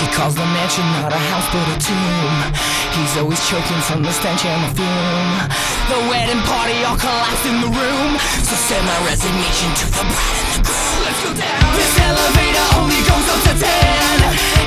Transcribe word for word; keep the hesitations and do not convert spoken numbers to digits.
calls the mansion not a house but a tomb. He's always choking from the stench and the fume. The wedding party all collapsed in the room. So send my resignation to the bride and the groom. Let's go down. This elevator only goes up to ten.